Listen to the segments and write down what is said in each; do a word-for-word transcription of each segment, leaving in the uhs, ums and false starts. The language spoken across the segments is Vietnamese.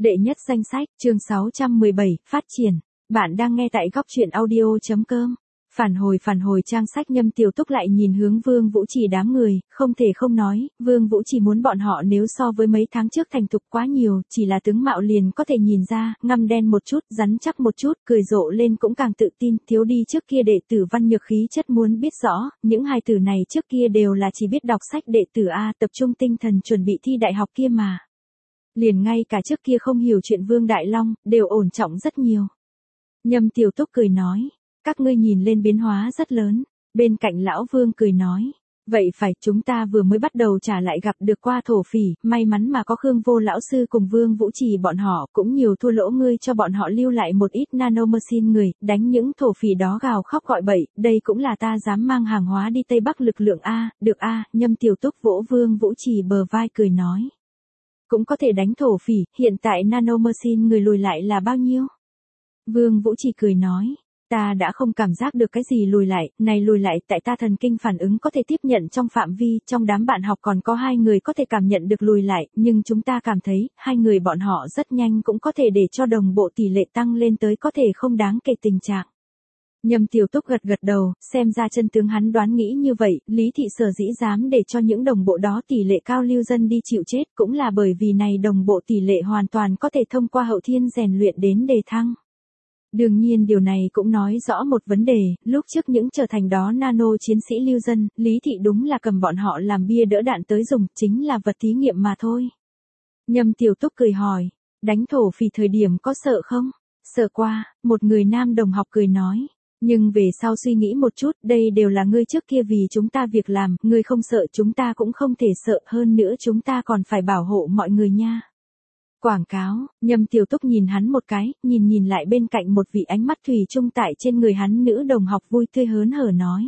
Đệ nhất danh sách, chương sáu trăm mười bảy, phát triển. Bạn đang nghe tại góc truyện audio.com. Phản hồi phản hồi trang sách. Nhâm Tiểu Túc lại nhìn hướng Vương Vũ Trì đám người, không thể không nói, Vương Vũ Trì muốn bọn họ nếu so với mấy tháng trước thành thục quá nhiều, chỉ là tướng mạo liền có thể nhìn ra, ngăm đen một chút, rắn chắc một chút, cười rộ lên cũng càng tự tin, thiếu đi trước kia đệ tử văn nhược khí chất. Muốn biết rõ, những hài tử này trước kia đều là chỉ biết đọc sách đệ tử A, tập trung tinh thần chuẩn bị thi đại học kia mà. Liền ngay cả trước kia không hiểu chuyện Vương Đại Long, đều ổn trọng rất nhiều. Nhâm Tiểu Túc cười nói, các ngươi nhìn lên biến hóa rất lớn. Bên cạnh lão Vương cười nói, vậy phải, chúng ta vừa mới bắt đầu trả lại gặp được qua thổ phỉ, may mắn mà có Khương Vô lão sư cùng Vương Vũ Trì bọn họ, cũng nhiều thua lỗ ngươi cho bọn họ lưu lại một ít nanomachine người, đánh những thổ phỉ đó gào khóc gọi bậy, đây cũng là ta dám mang hàng hóa đi Tây Bắc lực lượng A, được A. Nhâm Tiểu Túc vỗ Vương Vũ Trì bờ vai cười nói, cũng có thể đánh thổ phỉ, hiện tại nanomachine người lùi lại là bao nhiêu? Vương Vũ Trì cười nói, ta đã không cảm giác được cái gì lùi lại, này lùi lại tại ta thần kinh phản ứng có thể tiếp nhận trong phạm vi, trong đám bạn học còn có hai người có thể cảm nhận được lùi lại, nhưng chúng ta cảm thấy, hai người bọn họ rất nhanh cũng có thể để cho đồng bộ tỷ lệ tăng lên tới có thể không đáng kể tình trạng. Nhâm Tiểu Túc gật gật đầu, xem ra chân tướng hắn đoán nghĩ như vậy, Lý Thị sở dĩ dám để cho những đồng bộ đó tỷ lệ cao lưu dân đi chịu chết cũng là bởi vì này đồng bộ tỷ lệ hoàn toàn có thể thông qua hậu thiên rèn luyện đến đề thăng. Đương nhiên điều này cũng nói rõ một vấn đề, lúc trước những trở thành đó nano chiến sĩ lưu dân, Lý Thị đúng là cầm bọn họ làm bia đỡ đạn tới dùng, chính là vật thí nghiệm mà thôi. Nhâm Tiểu Túc cười hỏi, đánh thổ phỉ thời điểm có sợ không? Sợ qua, một người nam đồng học cười nói. Nhưng về sau suy nghĩ một chút, đây đều là ngươi trước kia vì chúng ta việc làm, ngươi không sợ chúng ta cũng không thể sợ, hơn nữa chúng ta còn phải bảo hộ mọi người nha. Quảng cáo, Nhâm Tiểu Túc nhìn hắn một cái, nhìn nhìn lại bên cạnh một vị ánh mắt thủy chung tại trên người hắn nữ đồng học vui tươi hớn hở nói.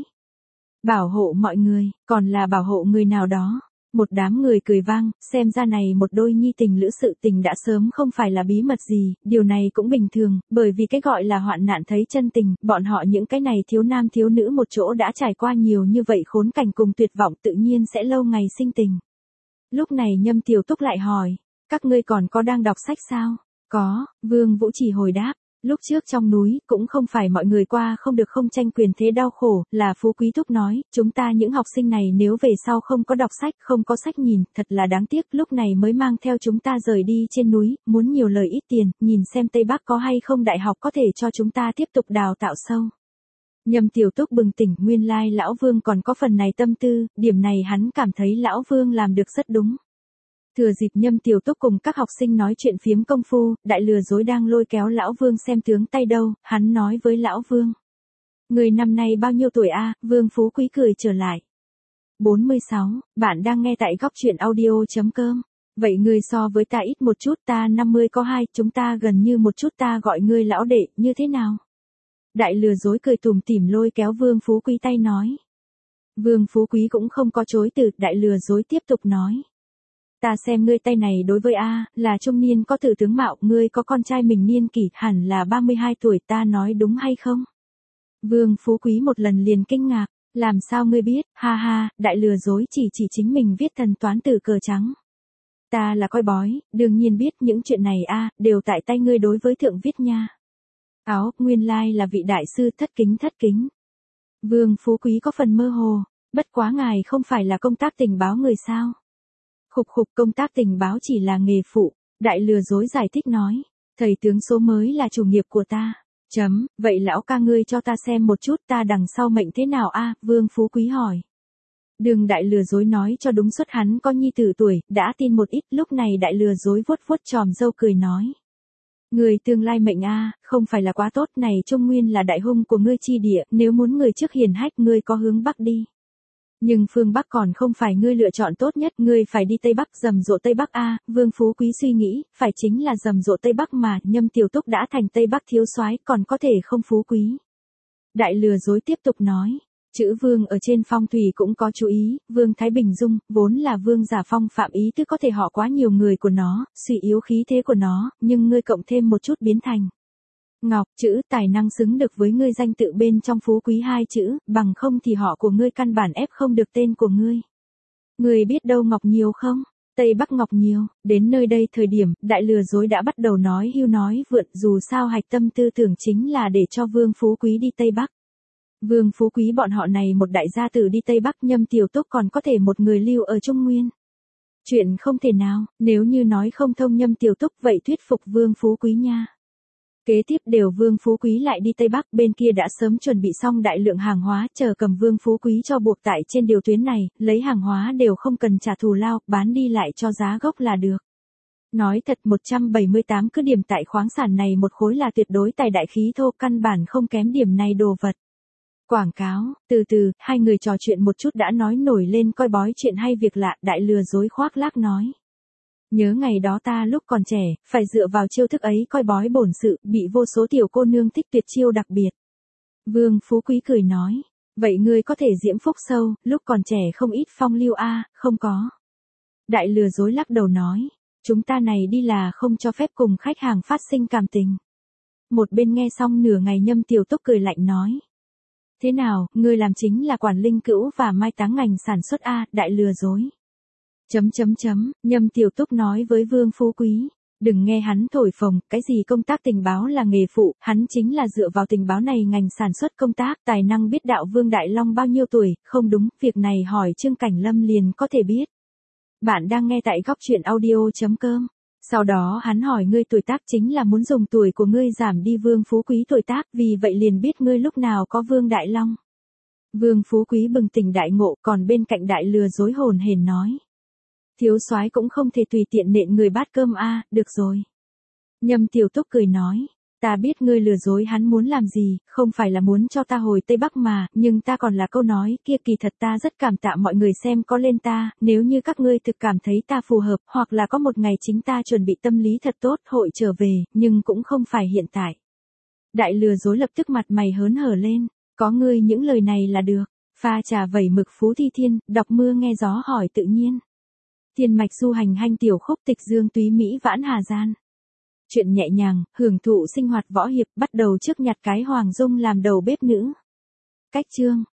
Bảo hộ mọi người, còn là bảo hộ người nào đó. Một đám người cười vang, xem ra này một đôi nhi tình lữ sự tình đã sớm không phải là bí mật gì, điều này cũng bình thường, bởi vì cái gọi là hoạn nạn thấy chân tình, bọn họ những cái này thiếu nam thiếu nữ một chỗ đã trải qua nhiều như vậy khốn cảnh cùng tuyệt vọng tự nhiên sẽ lâu ngày sinh tình. Lúc này Nhâm Tiểu Túc lại hỏi, các ngươi còn có đang đọc sách sao? Có, Vương Vũ Trì hồi đáp. Lúc trước trong núi, cũng không phải mọi người qua không được không tranh quyền thế đau khổ, là Phú Quý Thúc nói, chúng ta những học sinh này nếu về sau không có đọc sách, không có sách nhìn, thật là đáng tiếc, lúc này mới mang theo chúng ta rời đi trên núi, muốn nhiều lời ít tiền, nhìn xem Tây Bắc có hay không đại học có thể cho chúng ta tiếp tục đào tạo sâu. Nhâm Tiểu Túc bừng tỉnh, nguyên lai Lão Vương còn có phần này tâm tư, điểm này hắn cảm thấy Lão Vương làm được rất đúng. Thừa dịp Nhâm Tiểu Túc cùng các học sinh nói chuyện phiếm công phu, đại lừa dối đang lôi kéo Lão Vương xem tướng tay đâu, hắn nói với Lão Vương. Người năm nay bao nhiêu tuổi a? Vương Phú Quý cười trở lại. bốn mươi sáu, bạn đang nghe tại góc truyện audio.com. Vậy ngươi so với ta ít một chút, ta năm mươi có hai, chúng ta gần như một chút, ta gọi ngươi lão đệ, như thế nào? Đại lừa dối cười tủm tỉm lôi kéo Vương Phú Quý tay nói. Vương Phú Quý cũng không có chối từ, đại lừa dối tiếp tục nói. Ta xem ngươi tay này đối với A, là trung niên có tử tướng mạo, ngươi có con trai mình niên kỷ, hẳn là ba mươi hai tuổi, ta nói đúng hay không? Vương Phú Quý một lần liền kinh ngạc, làm sao ngươi biết, ha ha, đại lừa dối chỉ chỉ chính mình viết thần toán từ cờ trắng. Ta là coi bói, đương nhiên biết những chuyện này A, đều tại tay ngươi đối với thượng viết nha. Áo, nguyên lai là vị đại sư, thất kính thất kính. Vương Phú Quý có phần mơ hồ, bất quá ngài không phải là công tác tình báo người sao? Khục khục, công tác tình báo chỉ là nghề phụ, đại lừa dối giải thích nói, thầy tướng số mới là chủ nghiệp của ta. Chấm, vậy lão ca ngươi cho ta xem một chút ta đằng sau mệnh thế nào a? Vương Phú Quý hỏi. Đường đại lừa dối nói cho đúng suất hắn có nhi tử tuổi, đã tin một ít, lúc này đại lừa dối vuốt vuốt tròm râu cười nói. Người tương lai mệnh a, không phải là quá tốt này, Trung Nguyên là đại hung của ngươi chi địa, nếu muốn người trước hiền hách ngươi có hướng Bắc đi. Nhưng phương Bắc còn không phải ngươi lựa chọn tốt nhất, ngươi phải đi Tây Bắc, rầm rộ Tây Bắc a. Vương Phú Quý suy nghĩ, phải chính là rầm rộ Tây Bắc mà, Nhâm Tiểu Túc đã thành Tây Bắc thiếu soái, còn có thể không phú quý. Đại lừa dối tiếp tục nói, chữ Vương ở trên phong thủy cũng có chú ý, Vương Thái Bình Dung, vốn là Vương giả phong phạm ý tức có thể họ quá nhiều người của nó, suy yếu khí thế của nó, nhưng ngươi cộng thêm một chút biến thành. Ngọc, chữ tài năng xứng được với ngươi danh tự bên trong Phú Quý hai chữ, bằng không thì họ của ngươi căn bản ép không được tên của ngươi. Ngươi biết đâu Ngọc nhiều không? Tây Bắc Ngọc nhiều, đến nơi đây thời điểm, đại lừa dối đã bắt đầu nói hưu nói vượn, dù sao hạch tâm tư tưởng chính là để cho Vương Phú Quý đi Tây Bắc. Vương Phú Quý bọn họ này một đại gia tử đi Tây Bắc, Nhâm Tiểu Túc còn có thể một người lưu ở Trung Nguyên. Chuyện không thể nào, nếu như nói không thông Nhâm Tiểu Túc vậy thuyết phục Vương Phú Quý nha. Kế tiếp đều Vương Phú Quý lại đi Tây Bắc, bên kia đã sớm chuẩn bị xong đại lượng hàng hóa, chờ cầm Vương Phú Quý cho buộc tại trên điều tuyến này, lấy hàng hóa đều không cần trả thù lao, bán đi lại cho giá gốc là được. Nói thật một trăm bảy mươi tám cứ điểm tại khoáng sản này một khối là tuyệt đối tài đại khí thô, căn bản không kém điểm này đồ vật. Quảng cáo, từ từ, hai người trò chuyện một chút đã nói nổi lên coi bói chuyện hay việc lạ, đại lừa dối khoác lác nói. Nhớ ngày đó ta lúc còn trẻ, phải dựa vào chiêu thức ấy coi bói bổn sự, bị vô số tiểu cô nương thích tuyệt chiêu đặc biệt. Vương Phú Quý cười nói, vậy ngươi có thể diễm phúc sâu, lúc còn trẻ không ít phong lưu a, không có. Đại lừa dối lắc đầu nói, chúng ta này đi là không cho phép cùng khách hàng phát sinh cảm tình. Một bên nghe xong nửa ngày Nhâm Tiểu Túc cười lạnh nói. Thế nào, ngươi làm chính là quản linh cữu và mai táng ngành sản xuất a, đại lừa dối. Chấm chấm chấm, Nhâm Tiểu Túc nói với Vương Phú Quý, đừng nghe hắn thổi phồng, cái gì công tác tình báo là nghề phụ, hắn chính là dựa vào tình báo này ngành sản xuất công tác, tài năng biết đạo Vương Đại Long bao nhiêu tuổi, không đúng, việc này hỏi Trương Cảnh Lâm liền có thể biết. Bạn đang nghe tại góc truyện audio chấm com. Sau đó hắn hỏi ngươi tuổi tác chính là muốn dùng tuổi của ngươi giảm đi Vương Phú Quý tuổi tác, vì vậy liền biết ngươi lúc nào có Vương Đại Long. Vương Phú Quý bừng tỉnh đại ngộ, còn bên cạnh đại lừa dối hồn hển nói. Thiếu soái cũng không thể tùy tiện nện người bát cơm a, được rồi. Nhâm Tiểu Túc cười nói, ta biết ngươi lừa dối hắn muốn làm gì, không phải là muốn cho ta hồi Tây Bắc mà, nhưng ta còn là câu nói kia, kỳ thật ta rất cảm tạ mọi người xem có lên ta, nếu như các ngươi thực cảm thấy ta phù hợp, hoặc là có một ngày chính ta chuẩn bị tâm lý thật tốt hội trở về, nhưng cũng không phải hiện tại. Đại lừa dối lập tức mặt mày hớn hở lên, có ngươi những lời này là được, pha trà vẩy mực Phú Thi Thiên, đọc mưa nghe gió hỏi tự nhiên. Thiên mạch du hành hanh tiểu khúc tịch dương túy Mỹ vãn hà gian. Chuyện nhẹ nhàng, hưởng thụ sinh hoạt võ hiệp, bắt đầu trước nhặt cái Hoàng Dung làm đầu bếp nữ. Cách chương.